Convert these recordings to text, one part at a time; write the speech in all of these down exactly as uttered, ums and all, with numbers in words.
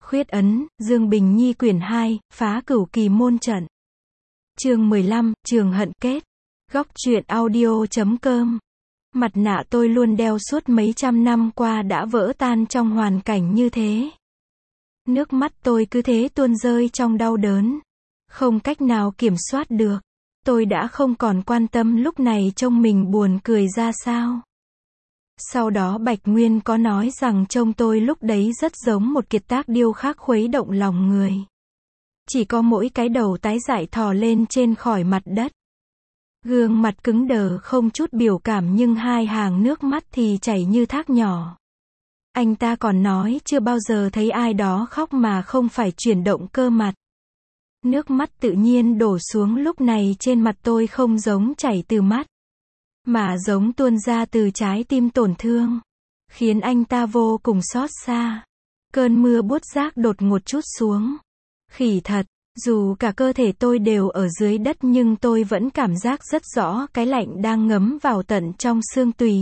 Khuyết ấn, Dương Bình Nhi quyển hai, phá cửu kỳ môn trận. Chương mười lăm, Trường hận kết. Góc truyện audio chấm com. Mặt nạ tôi luôn đeo suốt mấy trăm năm qua đã vỡ tan trong hoàn cảnh như thế. Nước mắt tôi cứ thế tuôn rơi trong đau đớn. Không cách nào kiểm soát được. Tôi đã không còn quan tâm lúc này trông mình buồn cười ra sao. Sau đó Bạch Nguyên có nói rằng trông tôi lúc đấy rất giống một kiệt tác điêu khắc khuấy động lòng người. Chỉ có mỗi cái đầu tái dại thò lên trên khỏi mặt đất. Gương mặt cứng đờ không chút biểu cảm nhưng hai hàng nước mắt thì chảy như thác nhỏ. Anh ta còn nói chưa bao giờ thấy ai đó khóc mà không phải chuyển động cơ mặt. Nước mắt tự nhiên đổ xuống lúc này trên mặt tôi không giống chảy từ mắt, mà giống tuôn ra từ trái tim tổn thương, khiến anh ta vô cùng xót xa. Cơn mưa buốt rác đột ngột trút xuống. Khỉ thật, dù cả cơ thể tôi đều ở dưới đất nhưng tôi vẫn cảm giác rất rõ cái lạnh đang ngấm vào tận trong xương tủy.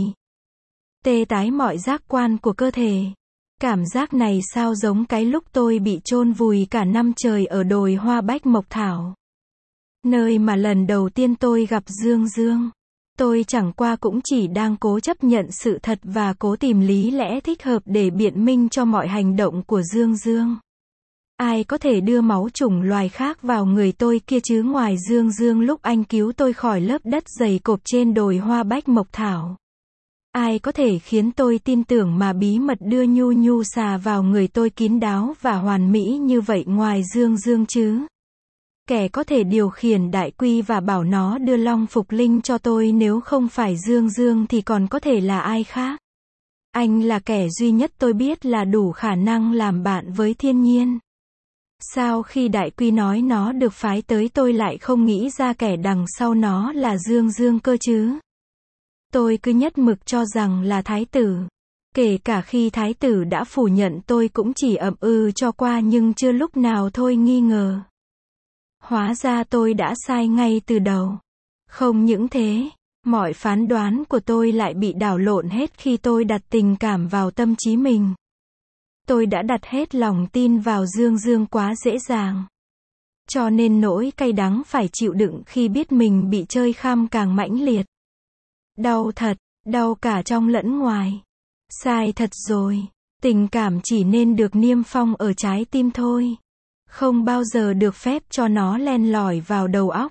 Tê tái mọi giác quan của cơ thể. Cảm giác này sao giống cái lúc tôi bị chôn vùi cả năm trời ở đồi hoa bách mộc thảo. Nơi mà lần đầu tiên tôi gặp Dương Dương. Tôi chẳng qua cũng chỉ đang cố chấp nhận sự thật và cố tìm lý lẽ thích hợp để biện minh cho mọi hành động của Dương Dương. Ai có thể đưa máu chủng loài khác vào người tôi kia chứ ngoài Dương Dương lúc anh cứu tôi khỏi lớp đất dày cộp trên đồi hoa bách mộc thảo. Ai có thể khiến tôi tin tưởng mà bí mật đưa nhu nhu xà vào người tôi kín đáo và hoàn mỹ như vậy ngoài Dương Dương chứ? Kẻ có thể điều khiển đại quy và bảo nó đưa long phục linh cho tôi nếu không phải Dương Dương thì còn có thể là ai khác? Anh là kẻ duy nhất tôi biết là đủ khả năng làm bạn với thiên nhiên. Sao khi đại quy nói nó được phái tới tôi lại không nghĩ ra kẻ đằng sau nó là Dương Dương cơ chứ? Tôi cứ nhất mực cho rằng là thái tử. Kể cả khi thái tử đã phủ nhận tôi cũng chỉ ậm ừ cho qua nhưng chưa lúc nào thôi nghi ngờ. Hóa ra tôi đã sai ngay từ đầu. Không những thế, mọi phán đoán của tôi lại bị đảo lộn hết khi tôi đặt tình cảm vào tâm trí mình. Tôi đã đặt hết lòng tin vào Dương Dương quá dễ dàng. Cho nên nỗi cay đắng phải chịu đựng khi biết mình bị chơi khăm càng mãnh liệt. Đau thật, đau cả trong lẫn ngoài. Sai thật rồi, tình cảm chỉ nên được niêm phong ở trái tim thôi. Không bao giờ được phép cho nó len lỏi vào đầu óc.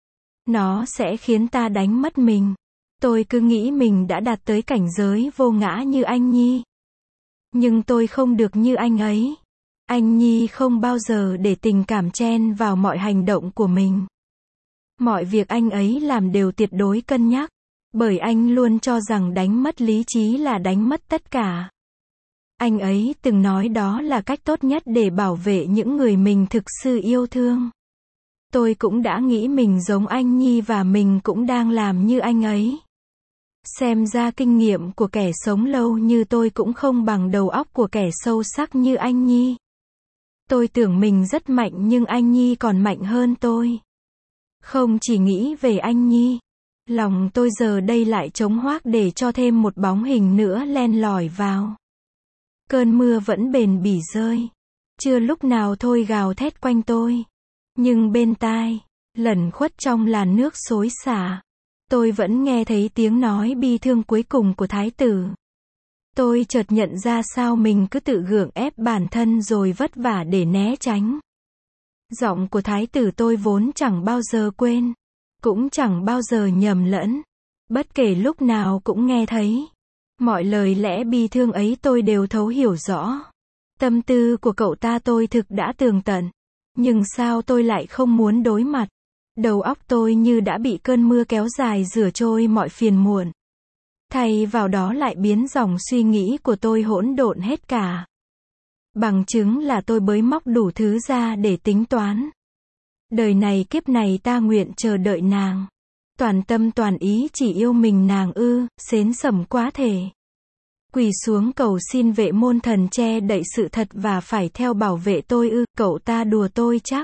Nó sẽ khiến ta đánh mất mình. Tôi cứ nghĩ mình đã đạt tới cảnh giới vô ngã như anh Nhi. Nhưng tôi không được như anh ấy. Anh Nhi không bao giờ để tình cảm chen vào mọi hành động của mình. Mọi việc anh ấy làm đều tuyệt đối cân nhắc. Bởi anh luôn cho rằng đánh mất lý trí là đánh mất tất cả. Anh ấy từng nói đó là cách tốt nhất để bảo vệ những người mình thực sự yêu thương. Tôi cũng đã nghĩ mình giống anh Nhi và mình cũng đang làm như anh ấy. Xem ra kinh nghiệm của kẻ sống lâu như tôi cũng không bằng đầu óc của kẻ sâu sắc như anh Nhi. Tôi tưởng mình rất mạnh nhưng anh Nhi còn mạnh hơn tôi. Không chỉ nghĩ về anh Nhi. Lòng tôi giờ đây lại trống hoác để cho thêm một bóng hình nữa len lỏi vào. Cơn mưa vẫn bền bỉ rơi. Chưa lúc nào thôi gào thét quanh tôi. Nhưng bên tai, lẩn khuất trong làn nước xối xả, tôi vẫn nghe thấy tiếng nói bi thương cuối cùng của thái tử. Tôi chợt nhận ra sao mình cứ tự gượng ép bản thân rồi vất vả để né tránh. Giọng của thái tử tôi vốn chẳng bao giờ quên. Cũng chẳng bao giờ nhầm lẫn. Bất kể lúc nào cũng nghe thấy. Mọi lời lẽ bi thương ấy tôi đều thấu hiểu rõ. Tâm tư của cậu ta tôi thực đã tường tận. Nhưng sao tôi lại không muốn đối mặt. Đầu óc tôi như đã bị cơn mưa kéo dài rửa trôi mọi phiền muộn. Thay vào đó lại biến dòng suy nghĩ của tôi hỗn độn hết cả. Bằng chứng là tôi bới móc đủ thứ ra để tính toán. Đời này kiếp này ta nguyện chờ đợi nàng. Toàn tâm toàn ý chỉ yêu mình nàng ư, xến sẩm quá thể. Quỳ xuống cầu xin vệ môn thần che đậy sự thật và phải theo bảo vệ tôi ư, cậu ta đùa tôi chắc.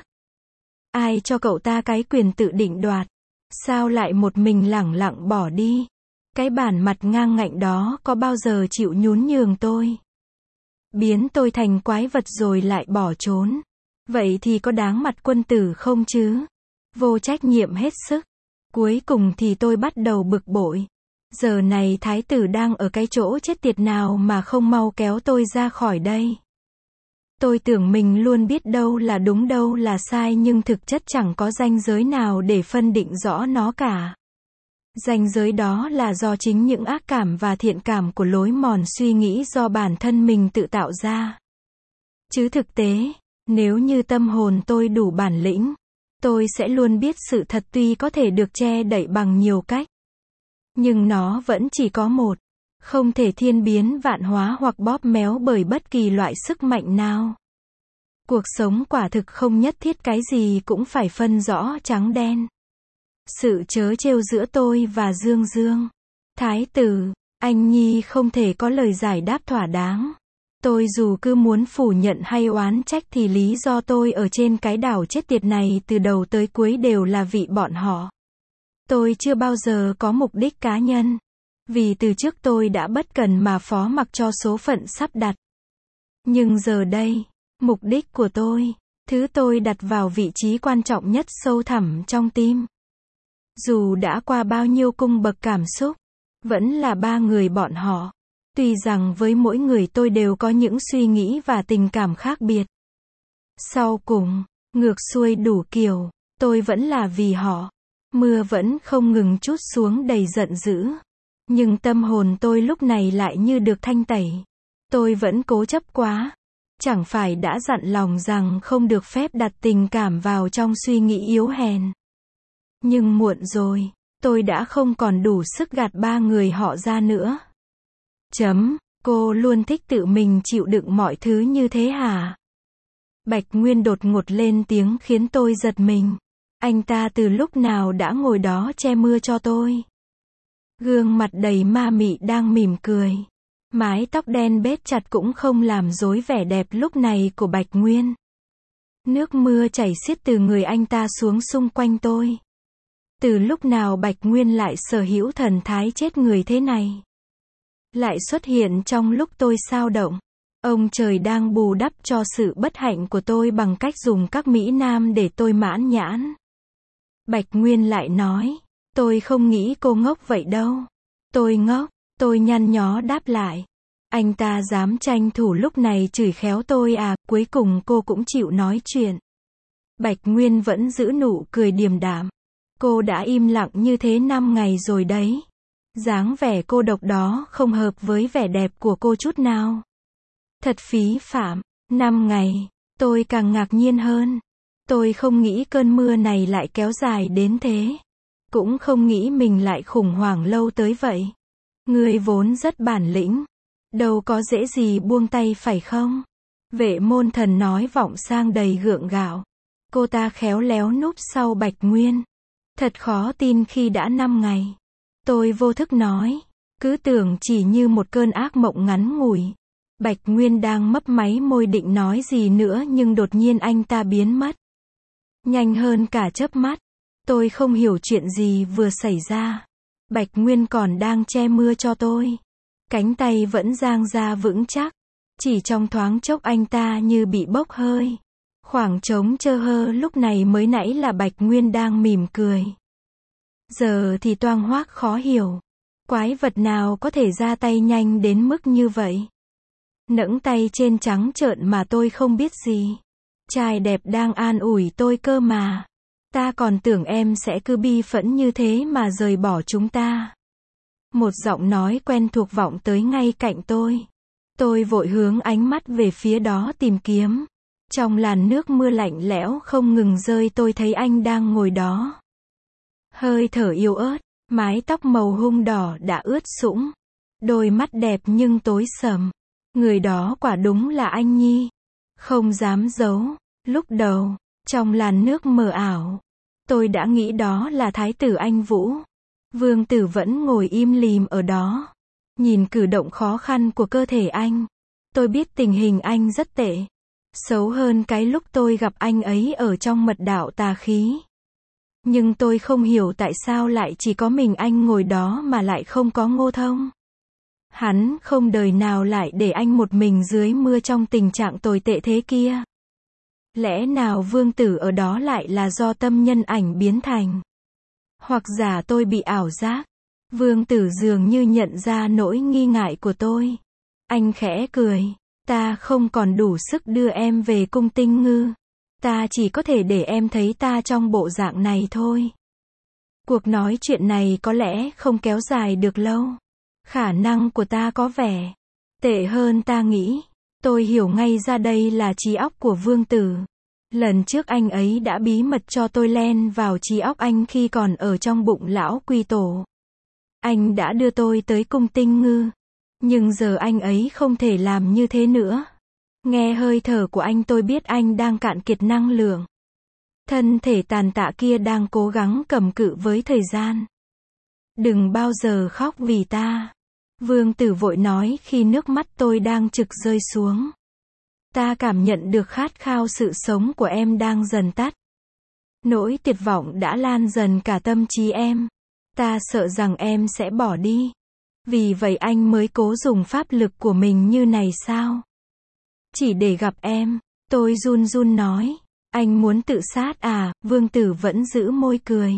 Ai cho cậu ta cái quyền tự định đoạt? Sao lại một mình lẳng lặng bỏ đi? Cái bản mặt ngang ngạnh đó có bao giờ chịu nhún nhường tôi? biến tôi thành quái vật rồi lại bỏ trốn. Vậy thì có đáng mặt quân tử không chứ? Vô trách nhiệm hết sức. Cuối cùng thì tôi bắt đầu bực bội. Giờ này thái tử đang ở cái chỗ chết tiệt nào mà không mau kéo tôi ra khỏi đây. Tôi tưởng mình luôn biết đâu là đúng đâu là sai nhưng thực chất chẳng có ranh giới nào để phân định rõ nó cả. Ranh giới đó là do chính những ác cảm và thiện cảm của lối mòn suy nghĩ do bản thân mình tự tạo ra. Chứ thực tế, nếu như tâm hồn tôi đủ bản lĩnh, tôi sẽ luôn biết sự thật tuy có thể được che đậy bằng nhiều cách. Nhưng nó vẫn chỉ có một, không thể thiên biến vạn hóa hoặc bóp méo bởi bất kỳ loại sức mạnh nào. Cuộc sống quả thực không nhất thiết cái gì cũng phải phân rõ trắng đen. Sự trớ trêu giữa tôi và Dương Dương. Thái tử, anh Nhi không thể có lời giải đáp thỏa đáng. Tôi dù cứ muốn phủ nhận hay oán trách thì lý do tôi ở trên cái đảo chết tiệt này từ đầu tới cuối đều là vì bọn họ. Tôi chưa bao giờ có mục đích cá nhân. Vì từ trước tôi đã bất cần mà phó mặc cho số phận sắp đặt. Nhưng giờ đây, mục đích của tôi, thứ tôi đặt vào vị trí quan trọng nhất sâu thẳm trong tim. Dù đã qua bao nhiêu cung bậc cảm xúc, vẫn là ba người bọn họ. Tuy rằng với mỗi người tôi đều có những suy nghĩ và tình cảm khác biệt. Sau cùng, ngược xuôi đủ kiểu, tôi vẫn là vì họ. Mưa vẫn không ngừng trút xuống đầy giận dữ. Nhưng tâm hồn tôi lúc này lại như được thanh tẩy. Tôi vẫn cố chấp quá. Chẳng phải đã dặn lòng rằng không được phép đặt tình cảm vào trong suy nghĩ yếu hèn. Nhưng muộn rồi, tôi đã không còn đủ sức gạt ba người họ ra nữa. Chấm, cô luôn thích tự mình chịu đựng mọi thứ như thế hả? Bạch Nguyên đột ngột lên tiếng khiến tôi giật mình. Anh ta từ lúc nào đã ngồi đó che mưa cho tôi? Gương mặt đầy ma mị đang mỉm cười. Mái tóc đen bết chặt cũng không làm dối vẻ đẹp lúc này của Bạch Nguyên. Nước mưa chảy xiết từ người anh ta xuống xung quanh tôi. Từ lúc nào Bạch Nguyên lại sở hữu thần thái chết người thế này? Lại xuất hiện trong lúc tôi xao động. Ông trời đang bù đắp cho sự bất hạnh của tôi bằng cách dùng các mỹ nam để tôi mãn nhãn. Bạch Nguyên lại nói, tôi không nghĩ cô ngốc vậy đâu. Tôi ngốc, tôi nhăn nhó đáp lại. Anh ta dám tranh thủ lúc này chửi khéo tôi à, cuối cùng cô cũng chịu nói chuyện. Bạch Nguyên vẫn giữ nụ cười điềm đạm. Cô đã im lặng như thế năm ngày rồi đấy. Dáng vẻ cô độc đó không hợp với vẻ đẹp của cô chút nào. Thật phí phạm. Năm ngày, tôi càng ngạc nhiên hơn. Tôi không nghĩ cơn mưa này lại kéo dài đến thế. Cũng không nghĩ mình lại khủng hoảng lâu tới vậy. Người vốn rất bản lĩnh. Đâu có dễ gì buông tay phải không? Vệ môn thần nói vọng sang đầy gượng gạo. Cô ta khéo léo núp sau Bạch Nguyên. Thật khó tin khi đã năm ngày. Tôi vô thức nói. Cứ tưởng chỉ như một cơn ác mộng ngắn ngủi. Bạch Nguyên đang mấp máy môi định nói gì nữa nhưng đột nhiên anh ta biến mất. Nhanh hơn cả chớp mắt. Tôi không hiểu chuyện gì vừa xảy ra. Bạch Nguyên còn đang che mưa cho tôi. Cánh tay vẫn dang ra vững chắc. Chỉ trong thoáng chốc anh ta như bị bốc hơi. Khoảng trống trơ hơ lúc này mới nãy là Bạch Nguyên đang mỉm cười. Giờ thì toang hoác khó hiểu. Quái vật nào có thể ra tay nhanh đến mức như vậy? Nẫng tay trên trắng trợn mà tôi không biết gì. Trai đẹp đang an ủi tôi cơ mà. Ta còn tưởng em sẽ cứ bi phẫn như thế mà rời bỏ chúng ta. Một giọng nói quen thuộc vọng tới ngay cạnh tôi. Tôi vội hướng ánh mắt về phía đó tìm kiếm. Trong làn nước mưa lạnh lẽo không ngừng rơi tôi thấy anh đang ngồi đó. Hơi thở yếu ớt, mái tóc màu hung đỏ đã ướt sũng. Đôi mắt đẹp nhưng tối sầm. Người đó quả đúng là anh Nhi. Không dám giấu. Lúc đầu, trong làn nước mờ ảo, tôi đã nghĩ đó là Thái tử Anh Vũ. Vương tử vẫn ngồi im lìm ở đó. Nhìn cử động khó khăn của cơ thể anh. Tôi biết tình hình anh rất tệ. Xấu hơn cái lúc tôi gặp anh ấy ở trong mật đạo tà khí. Nhưng tôi không hiểu tại sao lại chỉ có mình anh ngồi đó mà lại không có Ngô Thông. Hắn không đời nào lại để anh một mình dưới mưa trong tình trạng tồi tệ thế kia. Lẽ nào Vương Tử ở đó lại là do tâm nhân ảnh biến thành? Hoặc giả tôi bị ảo giác? Vương Tử dường như nhận ra nỗi nghi ngại của tôi. Anh khẽ cười. Ta không còn đủ sức đưa em về cung Tinh Ngư. Ta chỉ có thể để em thấy ta trong bộ dạng này thôi. Cuộc nói chuyện này có lẽ không kéo dài được lâu. Khả năng của ta có vẻ tệ hơn ta nghĩ. Tôi hiểu ngay ra đây là trí óc của Vương Tử. Lần trước anh ấy đã bí mật cho tôi len vào trí óc anh khi còn ở trong bụng lão Quy Tổ. Anh đã đưa tôi tới cung Tinh Ngư. Nhưng giờ anh ấy không thể làm như thế nữa. Nghe hơi thở của anh tôi biết anh đang cạn kiệt năng lượng. Thân thể tàn tạ kia đang cố gắng cầm cự với thời gian. Đừng bao giờ khóc vì ta. Vương Tử vội nói khi nước mắt tôi đang trực rơi xuống. Ta cảm nhận được khát khao sự sống của em đang dần tắt. Nỗi tuyệt vọng đã lan dần cả tâm trí em. Ta sợ rằng em sẽ bỏ đi. Vì vậy anh mới cố dùng pháp lực của mình như này sao? Chỉ để gặp em. Tôi run run nói. Anh muốn tự sát à? Vương Tử vẫn giữ môi cười.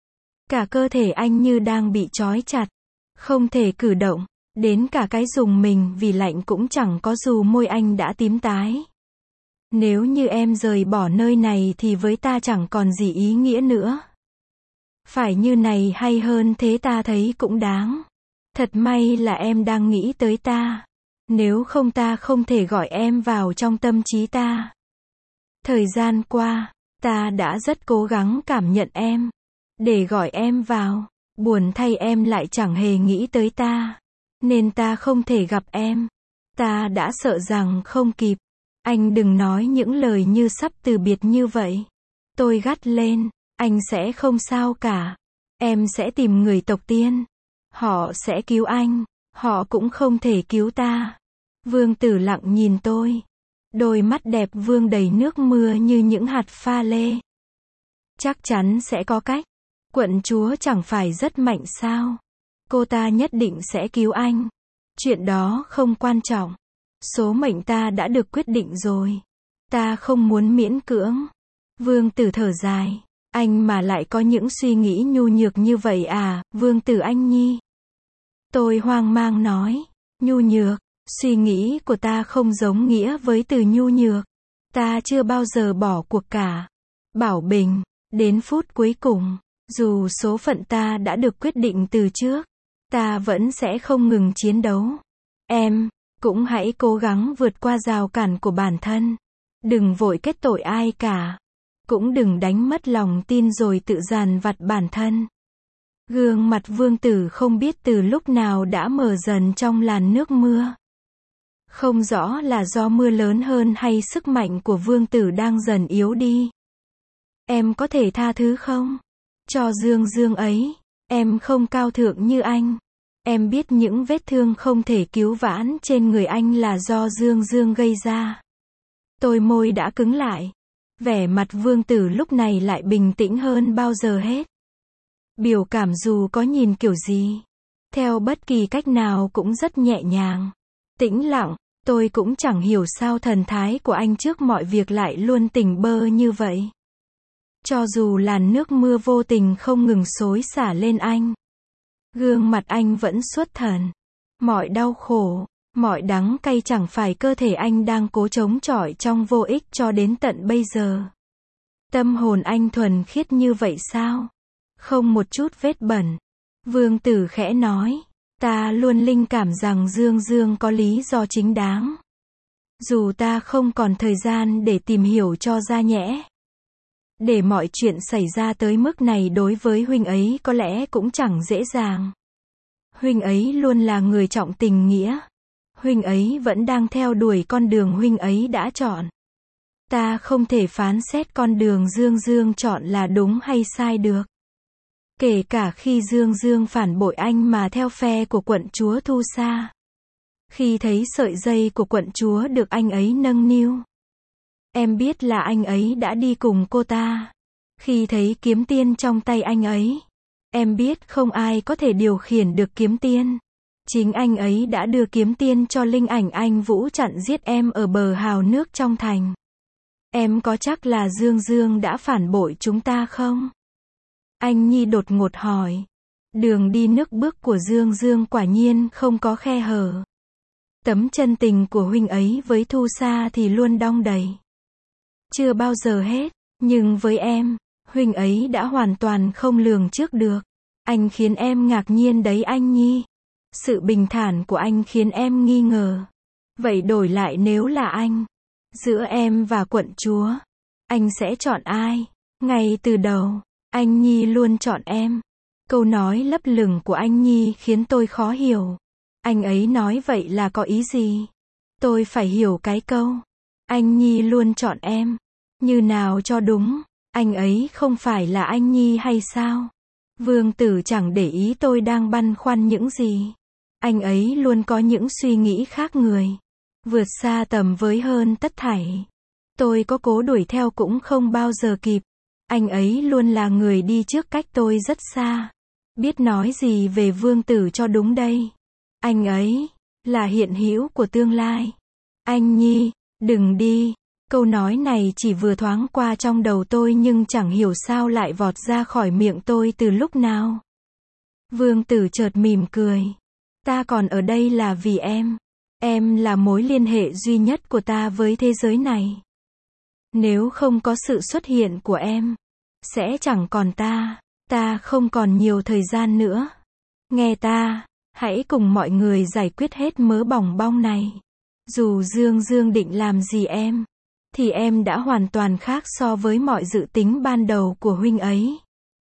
Cả cơ thể anh như đang bị trói chặt. Không thể cử động. Đến cả cái dùng mình vì lạnh cũng chẳng có dù môi anh đã tím tái. Nếu như em rời bỏ nơi này thì với ta chẳng còn gì ý nghĩa nữa. Phải như này hay hơn thế ta thấy cũng đáng. Thật may là em đang nghĩ tới ta. Nếu không ta không thể gọi em vào trong tâm trí ta. Thời gian qua, ta đã rất cố gắng cảm nhận em. Để gọi em vào. Buồn thay em lại chẳng hề nghĩ tới ta. Nên ta không thể gặp em. Ta đã sợ rằng không kịp. Anh đừng nói những lời như sắp từ biệt như vậy. Tôi gắt lên. Anh sẽ không sao cả. Em sẽ tìm người tộc tiên. Họ sẽ cứu anh. Họ cũng không thể cứu ta. Vương Tử lặng nhìn tôi. Đôi mắt đẹp Vương đầy nước mưa như những hạt pha lê. Chắc chắn sẽ có cách. Quận chúa chẳng phải rất mạnh sao? Cô ta nhất định sẽ cứu anh. Chuyện đó không quan trọng. Số mệnh ta đã được quyết định rồi. Ta không muốn miễn cưỡng. Vương Tử thở dài. Anh mà lại có những suy nghĩ nhu nhược như vậy à, Vương Tử anh nhi? Tôi hoang mang nói. Nhu nhược. Suy nghĩ của ta không giống nghĩa với từ nhu nhược. Ta chưa bao giờ bỏ cuộc cả. Bảo bình. Đến phút cuối cùng. Dù số phận ta đã được quyết định từ trước. Ta vẫn sẽ không ngừng chiến đấu. Em, cũng hãy cố gắng vượt qua rào cản của bản thân. Đừng vội kết tội ai cả. Cũng đừng đánh mất lòng tin rồi tự dằn vặt bản thân. Gương mặt Vương Tử không biết từ lúc nào đã mờ dần trong làn nước mưa. Không rõ là do mưa lớn hơn hay sức mạnh của Vương Tử đang dần yếu đi. Em có thể tha thứ không? Cho Dương Dương ấy. Em không cao thượng như anh. Em biết những vết thương không thể cứu vãn trên người anh là do Dương Dương gây ra. Tôi môi đã cứng lại. Vẻ mặt Vương Tử lúc này lại bình tĩnh hơn bao giờ hết. Biểu cảm dù có nhìn kiểu gì, theo bất kỳ cách nào cũng rất nhẹ nhàng. Tĩnh lặng, tôi cũng chẳng hiểu sao thần thái của anh trước mọi việc lại luôn tỉnh bơ như vậy. Cho dù làn nước mưa vô tình không ngừng xối xả lên anh. Gương mặt anh vẫn xuất thần. Mọi đau khổ, mọi đắng cay chẳng phải cơ thể anh đang cố chống chọi trong vô ích cho đến tận bây giờ. Tâm hồn anh thuần khiết như vậy sao? Không một chút vết bẩn. Vương Tử khẽ nói. Ta luôn linh cảm rằng Dương Dương có lý do chính đáng. Dù ta không còn thời gian để tìm hiểu cho ra nhẽ. Để mọi chuyện xảy ra tới mức này đối với huynh ấy có lẽ cũng chẳng dễ dàng. Huynh ấy luôn là người trọng tình nghĩa. Huynh ấy vẫn đang theo đuổi con đường huynh ấy đã chọn. Ta không thể phán xét con đường Dương Dương chọn là đúng hay sai được. Kể cả khi Dương Dương phản bội anh mà theo phe của quận chúa Thu Sa. Khi thấy sợi dây của quận chúa được anh ấy nâng niu. Em biết là anh ấy đã đi cùng cô ta. Khi thấy kiếm tiên trong tay anh ấy. Em biết không ai có thể điều khiển được kiếm tiên. Chính anh ấy đã đưa kiếm tiên cho Linh Ảnh Anh Vũ chặn giết em ở bờ hào nước trong thành. Em có chắc là Dương Dương đã phản bội chúng ta không? Anh Nhi đột ngột hỏi. Đường đi nước bước của Dương Dương quả nhiên không có khe hở. Tấm chân tình của huynh ấy với Thu Sa thì luôn đong đầy. Chưa bao giờ hết, nhưng với em, huynh ấy đã hoàn toàn không lường trước được. Anh khiến em ngạc nhiên đấy anh Nhi. Sự bình thản của anh khiến em nghi ngờ. Vậy đổi lại nếu là anh, giữa em và quận chúa, anh sẽ chọn ai? Ngay từ đầu, anh Nhi luôn chọn em. Câu nói lấp lửng của anh Nhi khiến tôi khó hiểu. Anh ấy nói vậy là có ý gì? Tôi phải hiểu cái câu. Anh Nhi luôn chọn em. Như nào cho đúng? Anh ấy không phải là anh Nhi hay sao? Vương Tử chẳng để ý tôi đang băn khoăn những gì. Anh ấy luôn có những suy nghĩ khác người. Vượt xa tầm với hơn tất thảy. Tôi có cố đuổi theo cũng không bao giờ kịp. Anh ấy luôn là người đi trước cách tôi rất xa. Biết nói gì về Vương Tử cho đúng đây? Anh ấy là hiện hữu của tương lai. Anh Nhi, đừng đi. Câu nói này chỉ vừa thoáng qua trong đầu tôi nhưng chẳng hiểu sao lại vọt ra khỏi miệng tôi từ lúc nào. Vương Tử chợt mỉm cười. Ta còn ở đây là vì em. Em là mối liên hệ duy nhất của ta với thế giới này. Nếu không có sự xuất hiện của em, sẽ chẳng còn ta. Ta không còn nhiều thời gian nữa. Nghe ta, hãy cùng mọi người giải quyết hết mớ bòng bong này. Dù Dương Dương định làm gì em, thì em đã hoàn toàn khác so với mọi dự tính ban đầu của huynh ấy.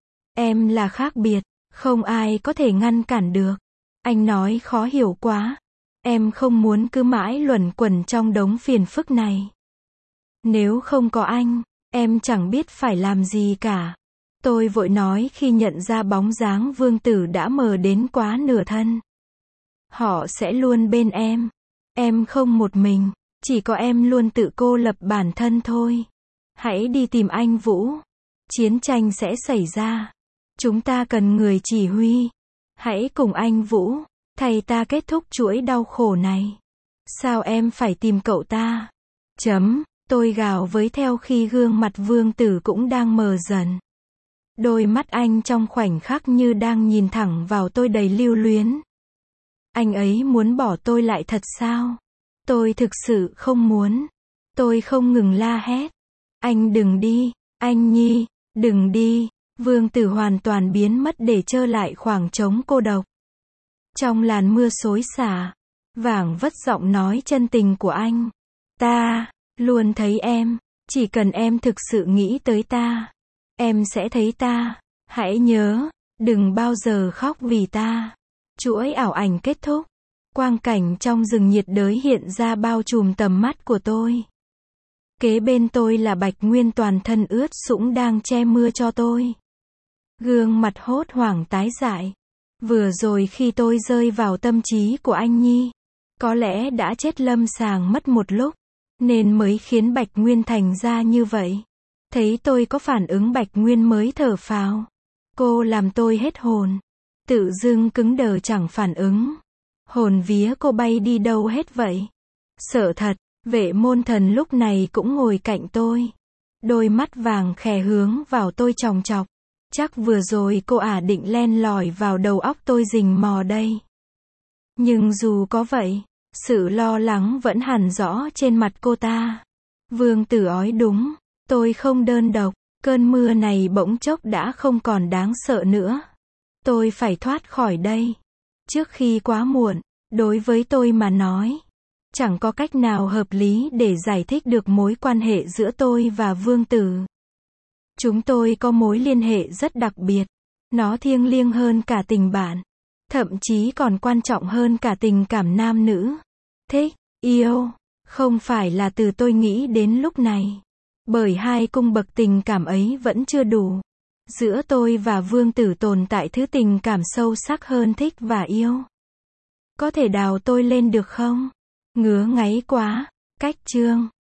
Em là khác biệt, không ai có thể ngăn cản được. Anh nói khó hiểu quá. Em không muốn cứ mãi luẩn quẩn trong đống phiền phức này. Nếu không có anh, em chẳng biết phải làm gì cả. Tôi vội nói khi nhận ra bóng dáng Vương Tử đã mờ đến quá nửa thân. Họ sẽ luôn bên em. Em không một mình, chỉ có em luôn tự cô lập bản thân thôi. Hãy đi tìm anh Vũ. Chiến tranh sẽ xảy ra. Chúng ta cần người chỉ huy. Hãy cùng anh Vũ, thầy ta kết thúc chuỗi đau khổ này. Sao em phải tìm cậu ta? Chấm, tôi gào với theo khi gương mặt Vương Tử cũng đang mờ dần. Đôi mắt anh trong khoảnh khắc như đang nhìn thẳng vào tôi đầy lưu luyến. Anh ấy muốn bỏ tôi lại thật sao? Tôi thực sự không muốn. Tôi không ngừng la hét. Anh đừng đi, anh Nhi, đừng đi. Vương Tử hoàn toàn biến mất để trơ lại khoảng trống cô độc. Trong làn mưa xối xả, vảng vất giọng nói chân tình của anh. Ta luôn thấy em, chỉ cần em thực sự nghĩ tới ta, em sẽ thấy ta. Hãy nhớ, đừng bao giờ khóc vì ta. Chuỗi ảo ảnh kết thúc. Quang cảnh trong rừng nhiệt đới hiện ra bao trùm tầm mắt của tôi. Kế bên tôi là Bạch Nguyên toàn thân ướt sũng đang che mưa cho tôi. Gương mặt hốt hoảng tái dại. Vừa rồi khi tôi rơi vào tâm trí của anh Nhi, có lẽ đã chết lâm sàng mất một lúc, nên mới khiến Bạch Nguyên thành ra như vậy. Thấy tôi có phản ứng Bạch Nguyên mới thở phào. Cô làm tôi hết hồn. Tự dưng cứng đờ chẳng phản ứng. Hồn vía cô bay đi đâu hết vậy? Sợ thật, Vệ Môn Thần lúc này cũng ngồi cạnh tôi. Đôi mắt vàng khè hướng vào tôi chòng chọc. Chắc vừa rồi cô ả định len lỏi vào đầu óc tôi rình mò đây. Nhưng dù có vậy, sự lo lắng vẫn hằn rõ trên mặt cô ta. Vương Tử ói đúng, tôi không đơn độc, cơn mưa này bỗng chốc đã không còn đáng sợ nữa. Tôi phải thoát khỏi đây. Trước khi quá muộn, đối với tôi mà nói, chẳng có cách nào hợp lý để giải thích được mối quan hệ giữa tôi và Vương Tử. Chúng tôi có mối liên hệ rất đặc biệt. Nó thiêng liêng hơn cả tình bạn. Thậm chí còn quan trọng hơn cả tình cảm nam nữ. Thích, yêu, không phải là từ tôi nghĩ đến lúc này. Bởi hai cung bậc tình cảm ấy vẫn chưa đủ. Giữa tôi và Vương Tử tồn tại thứ tình cảm sâu sắc hơn thích và yêu. Có thể đào tôi lên được không? Ngứa ngáy quá. Cách chương